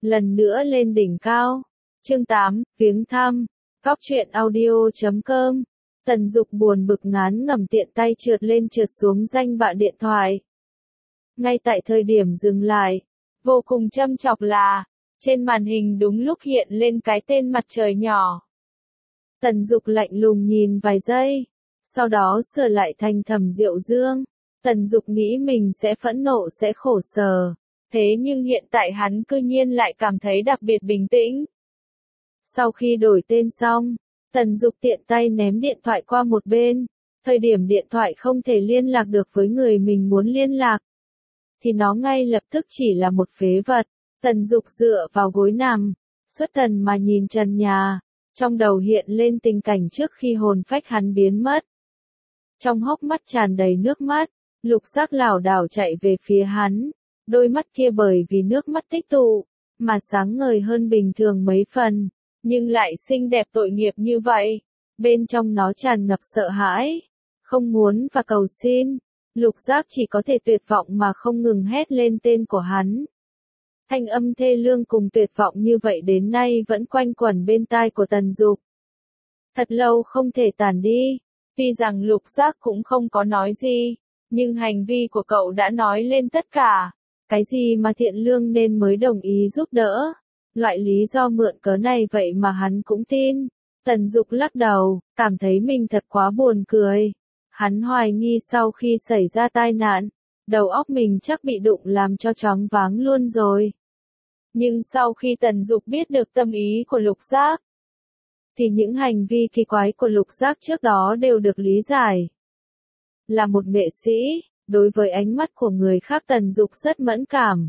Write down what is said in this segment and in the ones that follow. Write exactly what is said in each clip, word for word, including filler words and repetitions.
lần nữa lên đỉnh cao. Chương tám, viếng thăm. Góc truyện audio chấm com. Tần Dục buồn bực ngán ngẩm tiện tay trượt lên trượt xuống danh bạ điện thoại. Ngay tại thời điểm dừng lại, vô cùng châm chọc là, trên màn hình đúng lúc hiện lên cái tên mặt trời nhỏ. Tần Dục lạnh lùng nhìn vài giây, sau đó sửa lại thành Thẩm Diệu Dương. Tần Dục nghĩ mình sẽ phẫn nộ sẽ khổ sở, thế nhưng hiện tại hắn cư nhiên lại cảm thấy đặc biệt bình tĩnh. Sau khi đổi tên xong, Tần Dục tiện tay ném điện thoại qua một bên, thời điểm điện thoại không thể liên lạc được với người mình muốn liên lạc, thì nó ngay lập tức chỉ là một phế vật. Tần Dục dựa vào gối nằm, xuất thần mà nhìn trần nhà, trong đầu hiện lên tình cảnh trước khi hồn phách hắn biến mất. Trong hốc mắt tràn đầy nước mắt, Lục Giác lảo đảo chạy về phía hắn, đôi mắt kia bởi vì nước mắt tích tụ, mà sáng ngời hơn bình thường mấy phần, nhưng lại xinh đẹp tội nghiệp như vậy. Bên trong nó tràn ngập sợ hãi, không muốn và cầu xin. Lục Giác chỉ có thể tuyệt vọng mà không ngừng hét lên tên của hắn. Thanh âm thê lương cùng tuyệt vọng như vậy đến nay vẫn quanh quẩn bên tai của Tần Dục. Thật lâu không thể tản đi, tuy rằng Lục Giác cũng không có nói gì, nhưng hành vi của cậu đã nói lên tất cả. Cái gì mà thiện lương nên mới đồng ý giúp đỡ. Loại lý do mượn cớ này vậy mà hắn cũng tin. Tần Dục lắc đầu, cảm thấy mình thật quá buồn cười. Hắn hoài nghi sau khi xảy ra tai nạn, đầu óc mình chắc bị đụng làm cho choáng váng luôn rồi. Nhưng sau khi Tần Dục biết được tâm ý của Lục Giác, thì những hành vi kỳ quái của Lục Giác trước đó đều được lý giải. Là một nghệ sĩ, đối với ánh mắt của người khác Tần Dục rất mẫn cảm.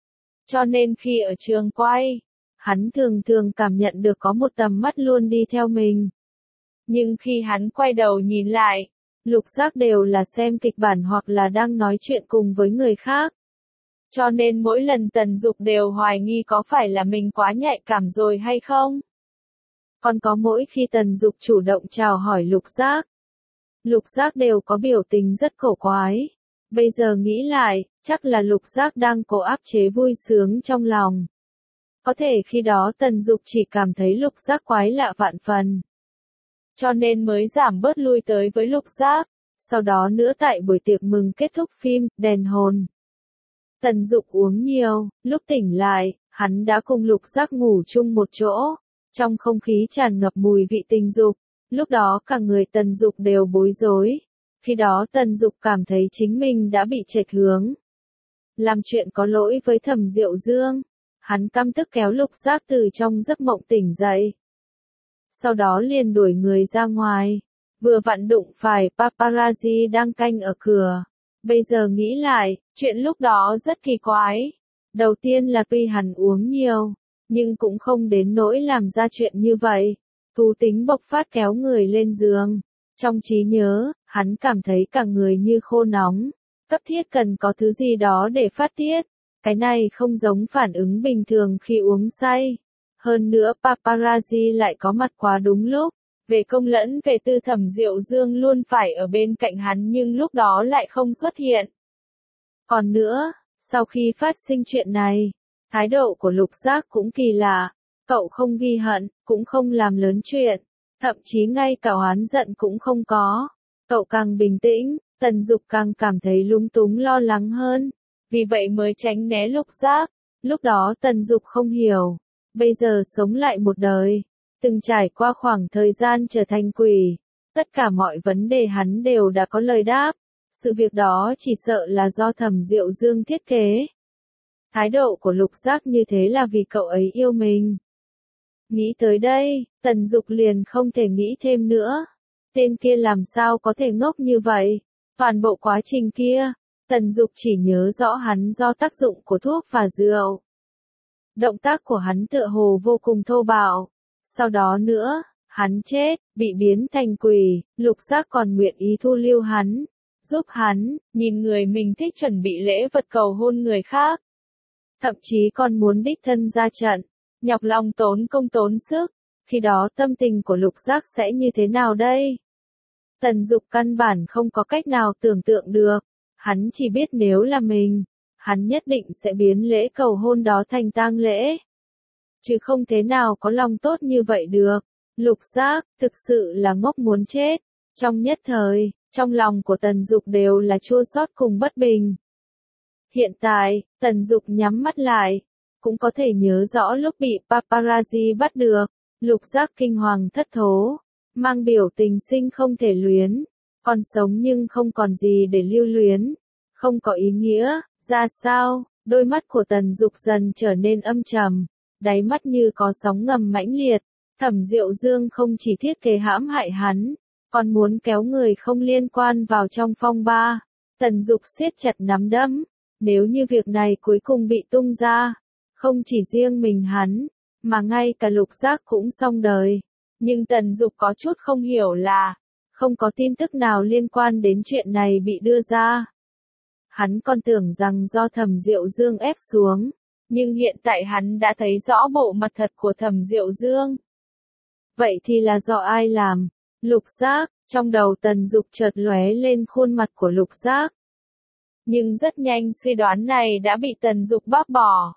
Cho nên khi ở trường quay, hắn thường thường cảm nhận được có một tầm mắt luôn đi theo mình. Nhưng khi hắn quay đầu nhìn lại, Lục Giác đều là xem kịch bản hoặc là đang nói chuyện cùng với người khác. Cho nên mỗi lần Tần Dục đều hoài nghi có phải là mình quá nhạy cảm rồi hay không. Còn có mỗi khi Tần Dục chủ động chào hỏi Lục Giác, Lục Giác đều có biểu tình rất cổ quái. Bây giờ nghĩ lại, chắc là Lục Giác đang cố áp chế vui sướng trong lòng. Có thể khi đó Tần Dục chỉ cảm thấy Lục Giác quái lạ vạn phần, cho nên mới giảm bớt lui tới với Lục Giác. Sau đó nữa tại buổi tiệc mừng kết thúc phim Đèn Hồn, Tần Dục uống nhiều, lúc tỉnh lại, hắn đã cùng Lục Giác ngủ chung một chỗ, trong không khí tràn ngập mùi vị tình dục. Lúc đó cả người Tần Dục đều bối rối. Khi đó Tần Dục cảm thấy chính mình đã bị chệch hướng, làm chuyện có lỗi với Thẩm Diệu Dương. Hắn căm tức kéo Lục Giác từ trong giấc mộng tỉnh dậy. Sau đó liền đuổi người ra ngoài, vừa vặn đụng phải paparazzi đang canh ở cửa. Bây giờ nghĩ lại, chuyện lúc đó rất kỳ quái. Đầu tiên là tuy hắn uống nhiều, nhưng cũng không đến nỗi làm ra chuyện như vậy. Thú tính bộc phát kéo người lên giường. Trong trí nhớ, hắn cảm thấy cả người như khô nóng, cấp thiết cần có thứ gì đó để phát tiết. Cái này không giống phản ứng bình thường khi uống say. Hơn nữa paparazzi lại có mặt quá đúng lúc. Về công lẫn về tư Thẩm Diệu Dương luôn phải ở bên cạnh hắn nhưng lúc đó lại không xuất hiện. Còn nữa, sau khi phát sinh chuyện này, thái độ của Lục Giác cũng kỳ lạ. Cậu không ghi hận, cũng không làm lớn chuyện, thậm chí ngay cả oán giận cũng không có. Cậu càng bình tĩnh, Tần Dục càng cảm thấy lúng túng lo lắng hơn, vì vậy mới tránh né Lục Giác. Lúc đó Tần Dục không hiểu, bây giờ sống lại một đời, từng trải qua khoảng thời gian trở thành quỷ, tất cả mọi vấn đề hắn đều đã có lời đáp. Sự việc đó chỉ sợ là do Thẩm Diệu Dương thiết kế. Thái độ của Lục Giác như thế là vì cậu ấy yêu mình. Nghĩ tới đây, Tần Dục liền không thể nghĩ thêm nữa. Tên kia làm sao có thể ngốc như vậy? Toàn bộ quá trình kia, Tần Dục chỉ nhớ rõ hắn do tác dụng của thuốc và rượu. Động tác của hắn tựa hồ vô cùng thô bạo. Sau đó nữa, hắn chết, bị biến thành quỷ. Lục Giác còn nguyện ý thu lưu hắn, giúp hắn, nhìn người mình thích chuẩn bị lễ vật cầu hôn người khác. Thậm chí còn muốn đích thân ra trận, nhọc lòng tốn công tốn sức. Khi đó tâm tình của Lục Giác sẽ như thế nào đây? Tần Dục căn bản không có cách nào tưởng tượng được. Hắn chỉ biết nếu là mình, hắn nhất định sẽ biến lễ cầu hôn đó thành tang lễ. chứ không thế nào có lòng tốt như vậy được. Lục Giác, thực sự là ngốc muốn chết. Trong nhất thời, trong lòng của Tần Dục đều là chua xót cùng bất bình. Hiện tại, Tần Dục nhắm mắt lại, cũng có thể nhớ rõ lúc bị paparazzi bắt được, Lục Giác kinh hoàng thất thố, mang biểu tình sinh không thể luyến, còn sống nhưng không còn gì để lưu luyến, không có ý nghĩa, ra sao, đôi mắt của Tần Dục dần trở nên âm trầm, đáy mắt như có sóng ngầm mãnh liệt, Thẩm Diệu Dương không chỉ thiết kế hãm hại hắn, còn muốn kéo người không liên quan vào trong phong ba. Tần Dục siết chặt nắm đấm, nếu như việc này cuối cùng bị tung ra, không chỉ riêng mình hắn, mà ngay cả Lục Giác cũng xong đời. Nhưng Tần Dục có chút không hiểu là, không có tin tức nào liên quan đến chuyện này bị đưa ra. Hắn còn tưởng rằng do Thẩm Diệu Dương ép xuống, nhưng hiện tại hắn đã thấy rõ bộ mặt thật của Thẩm Diệu Dương. Vậy thì là do ai làm? Lục Giác, trong đầu Tần Dục chợt lóe lên khuôn mặt của Lục Giác. Nhưng rất nhanh suy đoán này đã bị Tần Dục bác bỏ.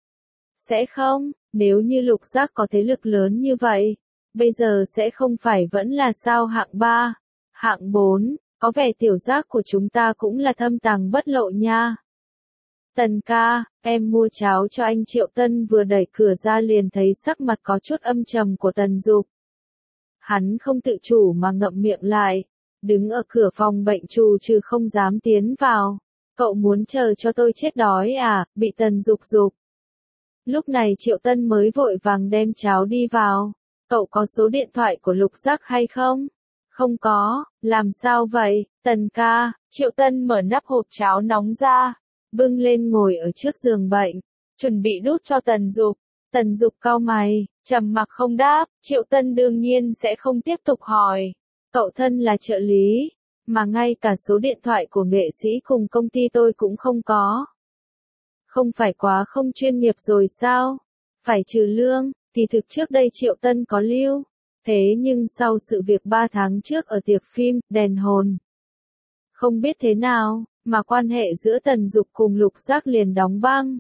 Sẽ không, nếu như Lục Giác có thế lực lớn như vậy, bây giờ sẽ không phải vẫn là sao hạng ba, hạng bốn, có vẻ tiểu giác của chúng ta cũng là thâm tàng bất lộ nha. Tần ca, em mua cháo cho anh Triệu Tân vừa đẩy cửa ra liền thấy sắc mặt có chút âm trầm của Tần Dục. Hắn không tự chủ mà ngậm miệng lại, đứng ở cửa phòng bệnh trù trừ không dám tiến vào. Cậu muốn chờ cho tôi chết đói à, bị Tần Dục dục. Lúc này Triệu Tân mới vội vàng đem cháo đi vào. Cậu có số điện thoại của Lục Giác hay không? Không có, làm sao vậy, Tần ca, Triệu Tân mở nắp hộp cháo nóng ra, bưng lên ngồi ở trước giường bệnh, chuẩn bị đút cho Tần Dục. Tần Dục cau mày, trầm mặc không đáp, Triệu Tân đương nhiên sẽ không tiếp tục hỏi. Cậu thân là trợ lý, mà ngay cả số điện thoại của nghệ sĩ cùng công ty tôi cũng không có. Không phải quá không chuyên nghiệp rồi sao? Phải trừ lương, thì thực trước đây Triệu Tân có lưu. Thế nhưng sau sự việc ba tháng trước ở tiệc phim, Đèn Hồn. Không biết thế nào, mà quan hệ giữa Tần Dục cùng Lục Giác liền đóng băng.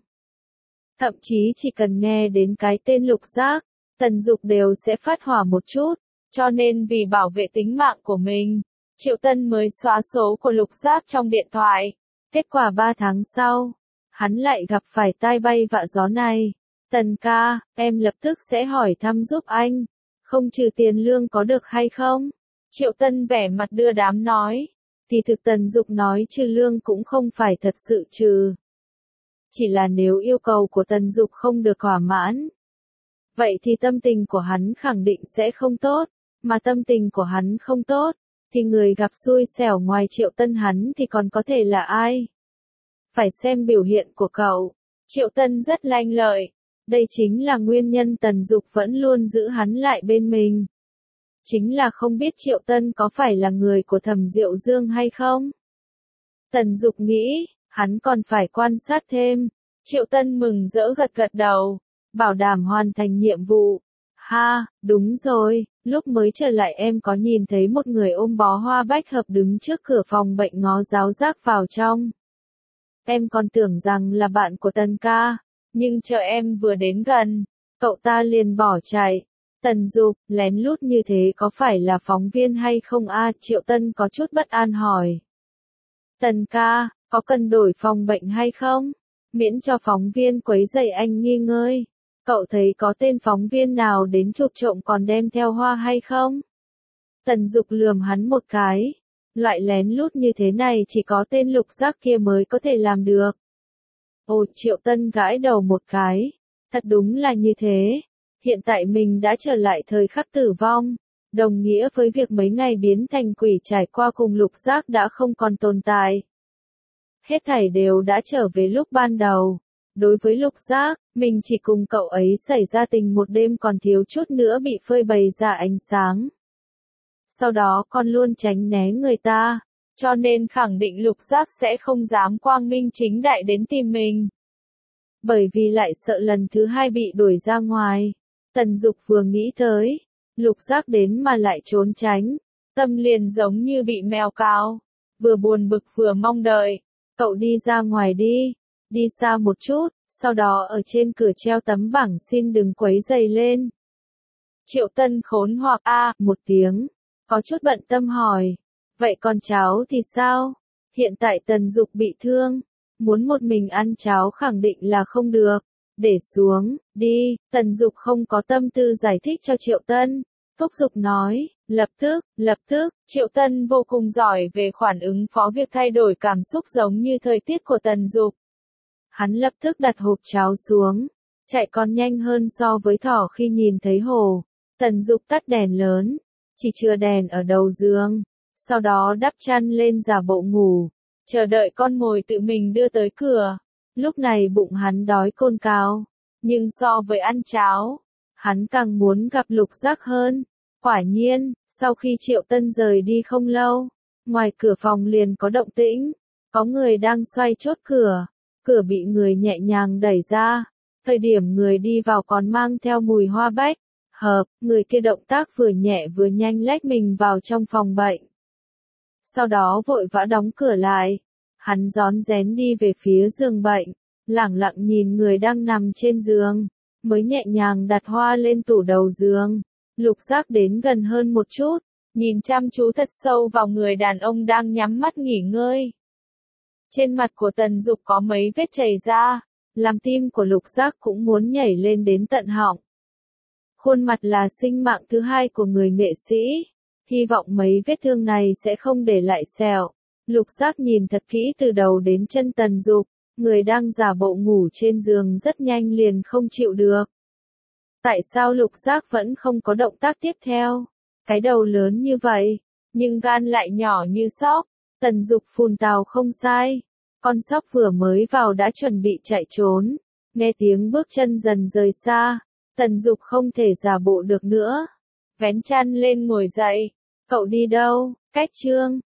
Thậm chí chỉ cần nghe đến cái tên Lục Giác, Tần Dục đều sẽ phát hỏa một chút, cho nên vì bảo vệ tính mạng của mình, Triệu Tân mới xóa số của Lục Giác trong điện thoại. Kết quả ba tháng sau, hắn lại gặp phải tai bay vạ gió này. Tần ca, em lập tức sẽ hỏi thăm giúp anh, không trừ tiền lương có được hay không? Triệu Tân vẻ mặt đưa đám nói, thì thực Tần Dục nói trừ lương cũng không phải thật sự trừ. Chỉ là nếu yêu cầu của Tần Dục không được thỏa mãn, vậy thì tâm tình của hắn khẳng định sẽ không tốt, mà tâm tình của hắn không tốt, thì người gặp xui xẻo ngoài Triệu Tân hắn thì còn có thể là ai? Phải xem biểu hiện của cậu. Triệu Tân rất lanh lợi, đây chính là nguyên nhân Tần Dục vẫn luôn giữ hắn lại bên mình. Chính là không biết Triệu Tân có phải là người của Thẩm Diệu Dương hay không? Tần Dục nghĩ, hắn còn phải quan sát thêm. Triệu Tân mừng rỡ gật gật đầu, bảo đảm hoàn thành nhiệm vụ. Ha, đúng rồi, lúc mới trở lại em có nhìn thấy một người ôm bó hoa bách hợp đứng trước cửa phòng bệnh ngó giáo giác vào trong. Em còn tưởng rằng là bạn của Tần ca, nhưng chờ em vừa đến gần, cậu ta liền bỏ chạy. Tần Dục, lén lút như thế có phải là phóng viên hay không a? Triệu Tân có chút bất an hỏi. Tần ca, có cần đổi phòng bệnh hay không? Miễn cho phóng viên quấy rầy anh nghỉ ngơi. Cậu thấy có tên phóng viên nào đến chụp trộm còn đem theo hoa hay không? Tần Dục lườm hắn một cái. Loại lén lút như thế này chỉ có tên Lục Giác kia mới có thể làm được. Ồ, Triệu Tân gãi đầu một cái. Thật đúng là như thế. Hiện tại mình đã trở lại thời khắc tử vong. Đồng nghĩa với việc mấy ngày biến thành quỷ trải qua cùng Lục Giác đã không còn tồn tại. Hết thảy đều đã trở về lúc ban đầu. Đối với Lục Giác, mình chỉ cùng cậu ấy xảy ra tình một đêm còn thiếu chút nữa bị phơi bày ra ánh sáng. Sau đó con luôn tránh né người ta, cho nên khẳng định Lục Giác sẽ không dám quang minh chính đại đến tìm mình. Bởi vì lại sợ lần thứ hai bị đuổi ra ngoài. Tần Dục vừa nghĩ tới, Lục Giác đến mà lại trốn tránh, tâm liền giống như bị mèo cào, vừa buồn bực vừa mong đợi. Cậu đi ra ngoài đi, đi xa một chút, sau đó ở trên cửa treo tấm bảng xin đừng quấy rầy lên. Triệu Tân khốn hoặc a một tiếng, có chút bận tâm hỏi, vậy còn cháu thì sao? Hiện tại Tần Dục bị thương, muốn một mình ăn cháo khẳng định là không được. Để xuống, đi, Tần Dục không có tâm tư giải thích cho Triệu Tân. Thúc giục nói, lập tức, lập tức, Triệu Tân vô cùng giỏi về phản ứng phó việc thay đổi cảm xúc giống như thời tiết của Tần Dục. Hắn lập tức đặt hộp cháo xuống, chạy còn nhanh hơn so với thỏ khi nhìn thấy hồ. Tần Dục tắt đèn lớn, chỉ chừa đèn ở đầu giường, sau đó đắp chăn lên giả bộ ngủ, chờ đợi con mồi tự mình đưa tới cửa. Lúc này bụng hắn đói cồn cào, nhưng so với ăn cháo, hắn càng muốn gặp Lục Giác hơn. Quả nhiên, sau khi Triệu Tân rời đi không lâu, ngoài cửa phòng liền có động tĩnh, có người đang xoay chốt cửa, cửa bị người nhẹ nhàng đẩy ra, thời điểm người đi vào còn mang theo mùi hoa bách hợp, người kia động tác vừa nhẹ vừa nhanh lách mình vào trong phòng bệnh. Sau đó vội vã đóng cửa lại, hắn rón rén đi về phía giường bệnh, lẳng lặng nhìn người đang nằm trên giường, mới nhẹ nhàng đặt hoa lên tủ đầu giường. Lục Giác đến gần hơn một chút, nhìn chăm chú thật sâu vào người đàn ông đang nhắm mắt nghỉ ngơi. Trên mặt của Tần Dục có mấy vết chảy ra, làm tim của Lục Giác cũng muốn nhảy lên đến tận họng. Khuôn mặt là sinh mạng thứ hai của người nghệ sĩ, hy vọng mấy vết thương này sẽ không để lại sẹo. Lục Giác nhìn thật kỹ từ đầu đến chân Tần Dục, người đang giả bộ ngủ trên giường rất nhanh liền không chịu được. Tại sao Lục Giác vẫn không có động tác tiếp theo? Cái đầu lớn như vậy, nhưng gan lại nhỏ như sóc. Tần Dục phun tào không sai. Con sóc vừa mới vào đã chuẩn bị chạy trốn. Nghe tiếng bước chân dần rời xa, Tần Dục không thể giả bộ được nữa. Vén chăn lên ngồi dậy. Cậu đi đâu? Cách chương.